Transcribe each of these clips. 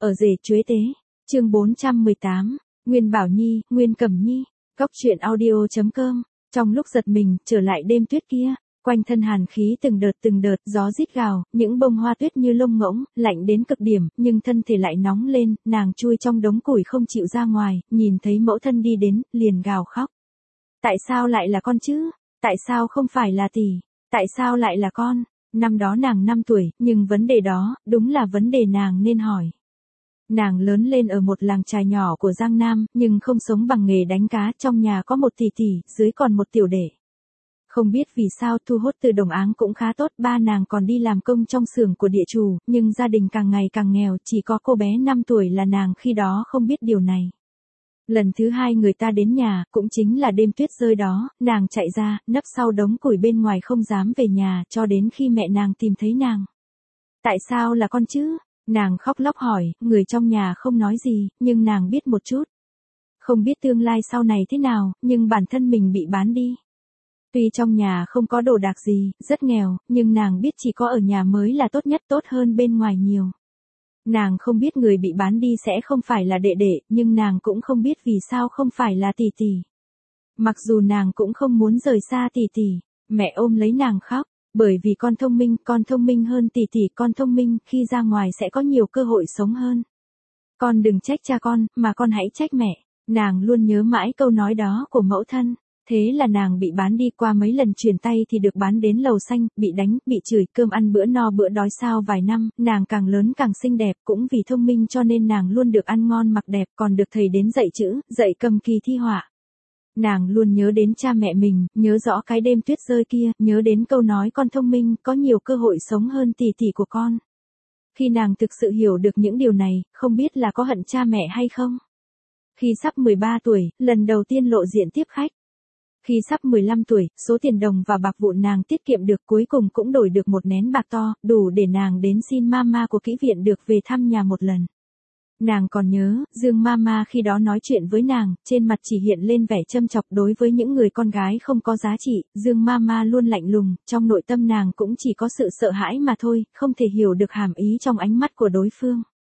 Ở rể chuế tế. Chương 418. Nguyên Bảo Nhi, Nguyên Cẩm Nhi. Góc truyện audio.com. Trong lúc giật mình, trở lại đêm tuyết kia, quanh thân hàn khí từng đợt, gió rít gào, những bông hoa tuyết như lông ngỗng, lạnh đến cực điểm, nhưng thân thể lại nóng lên, nàng chui trong đống củi không chịu ra ngoài, nhìn thấy mẫu thân đi đến, liền gào khóc. Tại sao lại là con chứ? Tại sao không phải là tỷ? Tại sao lại là con? Năm đó nàng 5 tuổi, nhưng vấn đề đó, đúng là vấn đề nàng nên hỏi. Nàng lớn lên ở một làng chài nhỏ của Giang Nam, nhưng không sống bằng nghề đánh cá, trong nhà có một tỷ tỷ, dưới còn một tiểu đệ. Không biết vì sao thu hút từ Đồng Áng cũng khá tốt, ba nàng còn đi làm công trong xưởng của địa chủ, nhưng gia đình càng ngày càng nghèo, chỉ có cô bé 5 tuổi là nàng khi đó không biết điều này. Lần thứ 2 người ta đến nhà, cũng chính là đêm tuyết rơi đó, nàng chạy ra, nấp sau đống củi bên ngoài không dám về nhà, cho đến khi mẹ nàng tìm thấy nàng. Tại sao là con chứ? Nàng khóc lóc hỏi, người trong nhà không nói gì, nhưng nàng biết một chút. Không biết tương lai sau này thế nào, nhưng bản thân mình bị bán đi. Tuy trong nhà không có đồ đạc gì, rất nghèo, nhưng nàng biết chỉ có ở nhà mới là tốt nhất, tốt hơn bên ngoài nhiều. Nàng không biết người bị bán đi sẽ không phải là đệ đệ, nhưng nàng cũng không biết vì sao không phải là tỷ tỷ. Mặc dù nàng cũng không muốn rời xa tỷ tỷ, mẹ ôm lấy nàng khóc, bởi vì con thông minh hơn tỷ tỷ, con thông minh, khi ra ngoài sẽ có nhiều cơ hội sống hơn. Con đừng trách cha con, mà con hãy trách mẹ. Nàng luôn nhớ mãi câu nói đó của mẫu thân. Thế là nàng bị bán đi, qua mấy lần chuyển tay thì được bán đến lầu xanh, bị đánh, bị chửi, cơm ăn bữa no bữa đói sau vài năm, nàng càng lớn càng xinh đẹp, cũng vì thông minh cho nên nàng luôn được ăn ngon mặc đẹp, còn được thầy đến dạy chữ, dạy cầm kỳ thi họa. Nàng luôn nhớ đến cha mẹ mình, nhớ rõ cái đêm tuyết rơi kia, nhớ đến câu nói con thông minh, có nhiều cơ hội sống hơn tỷ tỷ của con. Khi nàng thực sự hiểu được những điều này, không biết là có hận cha mẹ hay không. Khi sắp 13 tuổi, lần đầu tiên lộ diện tiếp khách. Khi sắp 15 tuổi, số tiền đồng và bạc vụn nàng tiết kiệm được cuối cùng cũng đổi được một nén bạc to, đủ để nàng đến xin mama của kỹ viện được về thăm nhà một lần. Nàng còn nhớ, Dương mama khi đó nói chuyện với nàng, trên mặt chỉ hiện lên vẻ châm chọc. Đối với những người con gái không có giá trị, Dương mama luôn lạnh lùng, trong nội tâm nàng cũng chỉ có sự sợ hãi mà thôi, không thể hiểu được hàm ý trong ánh mắt của đối phương.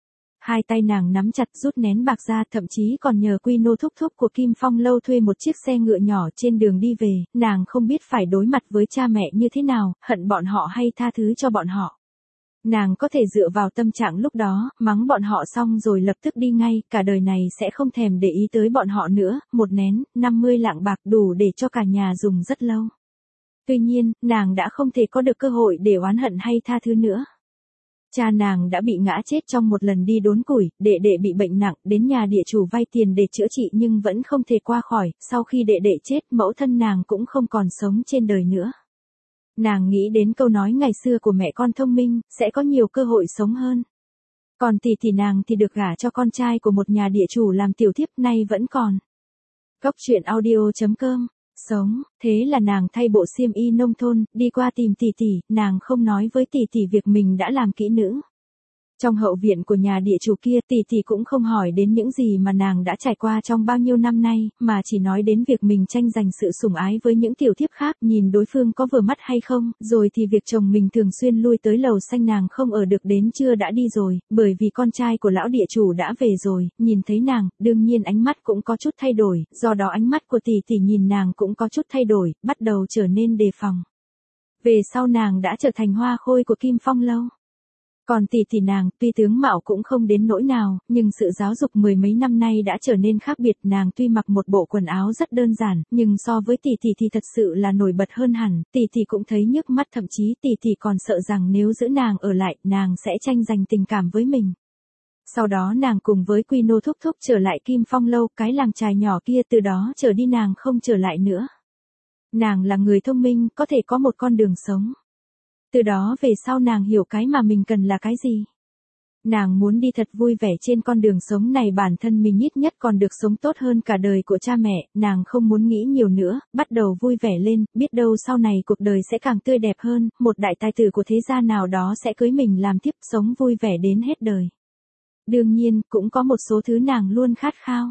Hai tay nàng nắm chặt rút nén bạc ra, thậm chí còn nhờ Quy Nô thúc thúc của Kim Phong Lâu thuê một chiếc xe ngựa nhỏ trên đường đi về, nàng không biết phải đối mặt với cha mẹ như thế nào, hận bọn họ hay tha thứ cho bọn họ. Nàng có thể dựa vào tâm trạng lúc đó, mắng bọn họ xong rồi lập tức đi ngay, cả đời này sẽ không thèm để ý tới bọn họ nữa, một nén, 50 lạng bạc đủ để cho cả nhà dùng rất lâu. Tuy nhiên, nàng đã không thể có được cơ hội để oán hận hay tha thứ nữa. Cha nàng đã bị ngã chết trong một lần đi đốn củi, đệ đệ bị bệnh nặng, đến nhà địa chủ vay tiền để chữa trị nhưng vẫn không thể qua khỏi, sau khi đệ đệ chết, mẫu thân nàng cũng không còn sống trên đời nữa. Nàng nghĩ đến câu nói ngày xưa của mẹ con thông minh, sẽ có nhiều cơ hội sống hơn. Còn tỷ tỷ nàng thì được gả cho con trai của một nhà địa chủ làm tiểu thiếp, nay vẫn còn. Góc truyện audio.com. Sống, thế là nàng thay bộ xiêm y nông thôn, đi qua tìm tỷ tỷ, nàng không nói với tỷ tỷ việc mình đã làm kỹ nữ. Trong hậu viện của nhà địa chủ kia, tỷ tỷ cũng không hỏi đến những gì mà nàng đã trải qua trong bao nhiêu năm nay, mà chỉ nói đến việc mình tranh giành sự sủng ái với những tiểu thiếp khác, nhìn đối phương có vừa mắt hay không, rồi thì việc chồng mình thường xuyên lui tới lầu xanh nàng không ở được đến trưa đã đi rồi, bởi vì con trai của lão địa chủ đã về rồi, nhìn thấy nàng, đương nhiên ánh mắt cũng có chút thay đổi, do đó ánh mắt của tỷ tỷ nhìn nàng cũng có chút thay đổi, bắt đầu trở nên đề phòng. Về sau nàng đã trở thành hoa khôi của Kim Phong Lâu. Còn tỷ tỷ nàng, tuy tướng mạo cũng không đến nỗi nào, nhưng sự giáo dục mười mấy năm nay đã trở nên khác biệt. Nàng tuy mặc một bộ quần áo rất đơn giản, nhưng so với tỷ tỷ thì thật sự là nổi bật hơn hẳn. Tỷ tỷ cũng thấy nhức mắt, thậm chí tỷ tỷ còn sợ rằng nếu giữ nàng ở lại, nàng sẽ tranh giành tình cảm với mình. Sau đó nàng cùng với Quy Nô thúc thúc trở lại Kim Phong Lâu, cái làng chài nhỏ kia, từ đó trở đi nàng không trở lại nữa. Nàng là người thông minh, có thể có một con đường sống. Từ đó về sau nàng hiểu cái mà mình cần là cái gì. Nàng muốn đi thật vui vẻ trên con đường sống này, bản thân mình ít nhất còn được sống tốt hơn cả đời của cha mẹ, nàng không muốn nghĩ nhiều nữa, bắt đầu vui vẻ lên, biết đâu sau này cuộc đời sẽ càng tươi đẹp hơn, một đại tài tử của thế gia nào đó sẽ cưới mình làm thiếp, sống vui vẻ đến hết đời. Đương nhiên, cũng có một số thứ nàng luôn khát khao.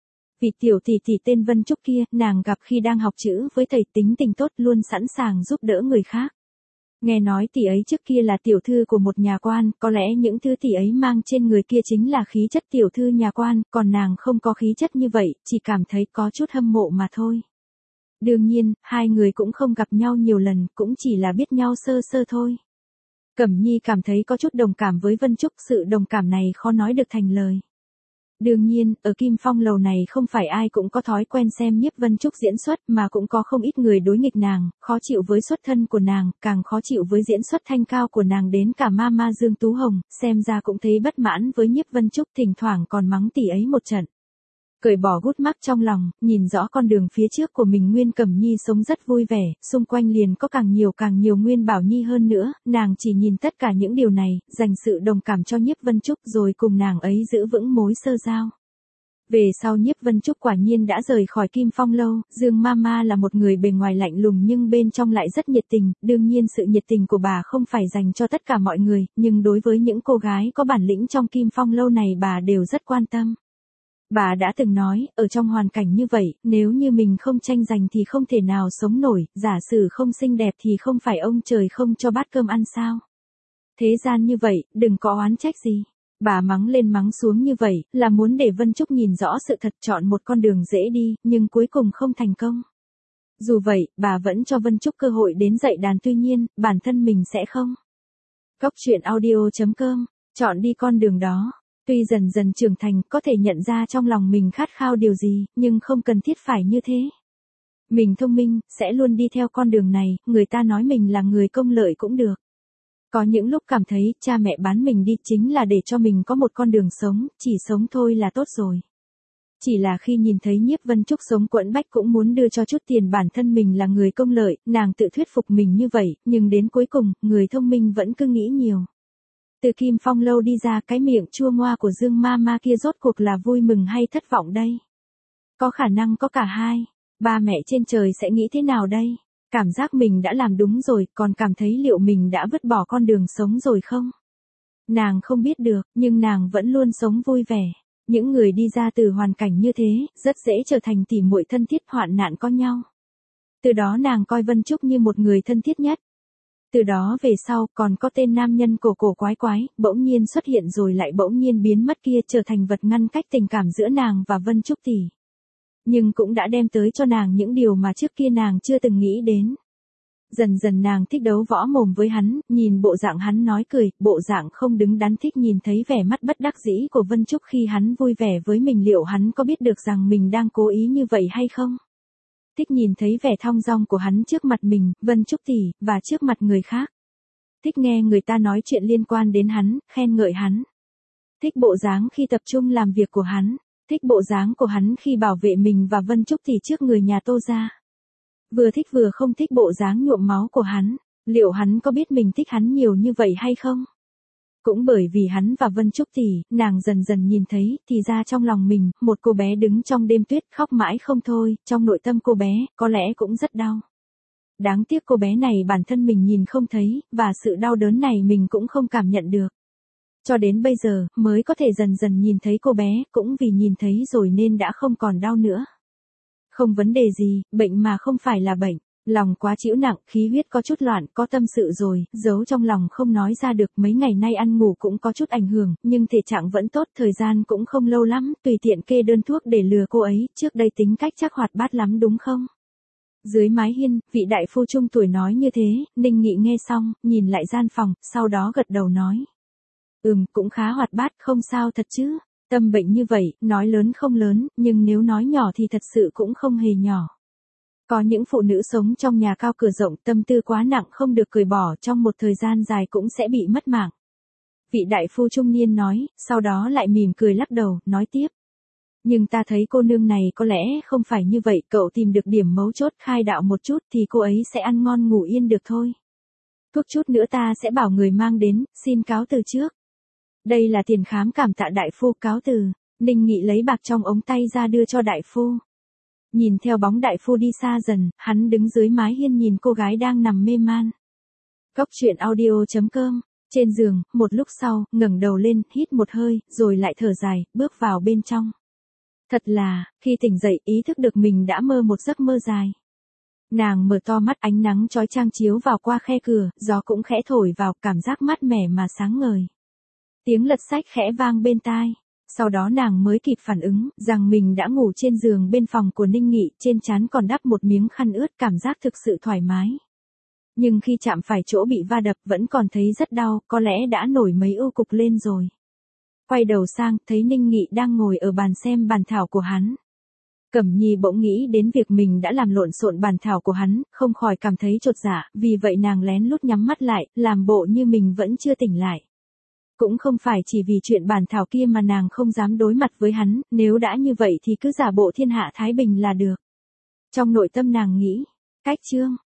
Vì tiểu tỷ tỷ tên Vân Trúc kia, nàng gặp khi đang học chữ với thầy, tính tình tốt, luôn sẵn sàng giúp đỡ người khác. Nghe nói tỷ ấy trước kia là tiểu thư của một nhà quan, có lẽ những thứ tỷ ấy mang trên người kia chính là khí chất tiểu thư nhà quan, còn nàng không có khí chất như vậy, chỉ cảm thấy có chút hâm mộ mà thôi. Đương nhiên, hai người cũng không gặp nhau nhiều lần, cũng chỉ là biết nhau sơ sơ thôi. Cẩm Nhi cảm thấy có chút đồng cảm với Vân Trúc, sự đồng cảm này khó nói được thành lời. Đương nhiên, ở Kim Phong lầu này không phải ai cũng có thói quen xem Nhiếp Vân Trúc diễn xuất, mà cũng có không ít người đối nghịch nàng, khó chịu với xuất thân của nàng, càng khó chịu với diễn xuất thanh cao của nàng, đến cả Mama Dương Tú Hồng, xem ra cũng thấy bất mãn với Nhiếp Vân Trúc, thỉnh thoảng còn mắng tỷ ấy một trận. Cởi bỏ gút mắc trong lòng, nhìn rõ con đường phía trước của mình, Nguyên Cẩm Nhi sống rất vui vẻ, xung quanh liền có càng nhiều Nguyên Bảo Nhi hơn nữa, nàng chỉ nhìn tất cả những điều này, dành sự đồng cảm cho Nhiếp Vân Trúc rồi cùng nàng ấy giữ vững mối sơ giao. Về sau Nhiếp Vân Trúc quả nhiên đã rời khỏi Kim Phong lâu, Dương Mama là một người bề ngoài lạnh lùng nhưng bên trong lại rất nhiệt tình, đương nhiên sự nhiệt tình của bà không phải dành cho tất cả mọi người, nhưng đối với những cô gái có bản lĩnh trong Kim Phong lâu này bà đều rất quan tâm. Bà đã từng nói, ở trong hoàn cảnh như vậy, nếu như mình không tranh giành thì không thể nào sống nổi, giả sử không xinh đẹp thì không phải ông trời không cho bát cơm ăn sao. Thế gian như vậy, đừng có oán trách gì. Bà mắng lên mắng xuống như vậy, là muốn để Vân Trúc nhìn rõ sự thật, chọn một con đường dễ đi, nhưng cuối cùng không thành công. Dù vậy, bà vẫn cho Vân Trúc cơ hội đến dạy đàn, tuy nhiên, bản thân mình sẽ không. Cóc truyện audio.com, chọn đi con đường đó. Tuy dần dần trưởng thành, có thể nhận ra trong lòng mình khát khao điều gì, nhưng không cần thiết phải như thế. Mình thông minh, sẽ luôn đi theo con đường này, người ta nói mình là người công lợi cũng được. Có những lúc cảm thấy, cha mẹ bán mình đi chính là để cho mình có một con đường sống, chỉ sống thôi là tốt rồi. Chỉ là khi nhìn thấy Nhiếp Vân Trúc sống quẫn bách cũng muốn đưa cho chút tiền, bản thân mình là người công lợi, nàng tự thuyết phục mình như vậy, nhưng đến cuối cùng, người thông minh vẫn cứ nghĩ nhiều. Từ Kim Phong lâu đi ra, cái miệng chua ngoa của Dương Mama kia rốt cuộc là vui mừng hay thất vọng đây? Có khả năng có cả hai. Ba mẹ trên trời sẽ nghĩ thế nào đây? Cảm giác mình đã làm đúng rồi, còn cảm thấy liệu mình đã vứt bỏ con đường sống rồi không? Nàng không biết được, nhưng nàng vẫn luôn sống vui vẻ. Những người đi ra từ hoàn cảnh như thế, rất dễ trở thành tỉ muội thân thiết, hoạn nạn có nhau. Từ đó nàng coi Vân Trúc như một người thân thiết nhất. Từ đó về sau, còn có tên nam nhân cổ cổ quái quái, bỗng nhiên xuất hiện rồi lại bỗng nhiên biến mất kia, trở thành vật ngăn cách tình cảm giữa nàng và Vân Trúc tỷ. Nhưng cũng đã đem tới cho nàng những điều mà trước kia nàng chưa từng nghĩ đến. Dần dần nàng thích đấu võ mồm với hắn, nhìn bộ dạng hắn nói cười, bộ dạng không đứng đắn, thích nhìn thấy vẻ mắt bất đắc dĩ của Vân Trúc khi hắn vui vẻ với mình, liệu hắn có biết được rằng mình đang cố ý như vậy hay không? Thích nhìn thấy vẻ thong dong của hắn trước mặt mình, Vân Trúc tỷ, và trước mặt người khác. Thích nghe người ta nói chuyện liên quan đến hắn, khen ngợi hắn. Thích bộ dáng khi tập trung làm việc của hắn. Thích bộ dáng của hắn khi bảo vệ mình và Vân Trúc tỷ trước người nhà Tô gia. Vừa thích vừa không thích bộ dáng nhuộm máu của hắn. Liệu hắn có biết mình thích hắn nhiều như vậy hay không? Cũng bởi vì hắn và Vân Trúc tỷ, nàng dần dần nhìn thấy, thì ra trong lòng mình, một cô bé đứng trong đêm tuyết khóc mãi không thôi, trong nội tâm cô bé, có lẽ cũng rất đau. Đáng tiếc cô bé này bản thân mình nhìn không thấy, và sự đau đớn này mình cũng không cảm nhận được. Cho đến bây giờ, mới có thể dần dần nhìn thấy cô bé, cũng vì nhìn thấy rồi nên đã không còn đau nữa. Không vấn đề gì, bệnh mà không phải là bệnh. Lòng quá chịu nặng, khí huyết có chút loạn, có tâm sự rồi, giấu trong lòng không nói ra được, mấy ngày nay ăn ngủ cũng có chút ảnh hưởng, nhưng thể trạng vẫn tốt, thời gian cũng không lâu lắm, tùy tiện kê đơn thuốc để lừa cô ấy, trước đây tính cách chắc hoạt bát lắm đúng không? Dưới mái hiên, vị đại phu trung tuổi nói như thế, Ninh Nghị nghe xong, nhìn lại gian phòng, sau đó gật đầu nói. Cũng khá hoạt bát, không sao thật chứ. Tâm bệnh như vậy, nói lớn không lớn, nhưng nếu nói nhỏ thì thật sự cũng không hề nhỏ. Có những phụ nữ sống trong nhà cao cửa rộng, tâm tư quá nặng không được cởi bỏ, trong một thời gian dài cũng sẽ bị mất mạng. Vị đại phu trung niên nói, sau đó lại mỉm cười lắc đầu, nói tiếp. Nhưng ta thấy cô nương này có lẽ không phải như vậy, cậu tìm được điểm mấu chốt, khai đạo một chút thì cô ấy sẽ ăn ngon ngủ yên được thôi. Thuốc chút nữa ta sẽ bảo người mang đến, xin cáo từ trước. Đây là tiền khám, cảm tạ đại phu, cáo từ. Ninh Nghị lấy bạc trong ống tay ra đưa cho đại phu. Nhìn theo bóng đại phu đi xa dần, hắn đứng dưới mái hiên nhìn cô gái đang nằm mê man. Cóc truyện audio.com, trên giường, một lúc sau, ngẩng đầu lên, hít một hơi, rồi lại thở dài, bước vào bên trong. Thật là, khi tỉnh dậy, ý thức được mình đã mơ một giấc mơ dài. Nàng mở to mắt, ánh nắng chói chang chiếu vào qua khe cửa, gió cũng khẽ thổi vào, cảm giác mát mẻ mà sáng ngời. Tiếng lật sách khẽ vang bên tai. Sau đó nàng mới kịp phản ứng, rằng mình đã ngủ trên giường bên phòng của Ninh Nghị, trên trán còn đắp một miếng khăn ướt, cảm giác thực sự thoải mái. Nhưng khi chạm phải chỗ bị va đập vẫn còn thấy rất đau, có lẽ đã nổi mấy ưu cục lên rồi. Quay đầu sang, thấy Ninh Nghị đang ngồi ở bàn xem bàn thảo của hắn. Cẩm Nhi bỗng nghĩ đến việc mình đã làm lộn xộn bàn thảo của hắn, không khỏi cảm thấy chột dạ, vì vậy nàng lén lút nhắm mắt lại, làm bộ như mình vẫn chưa tỉnh lại. Cũng không phải chỉ vì chuyện bàn thảo kia mà nàng không dám đối mặt với hắn, nếu đã như vậy thì cứ giả bộ thiên hạ thái bình là được. Trong nội tâm nàng nghĩ, cách chương.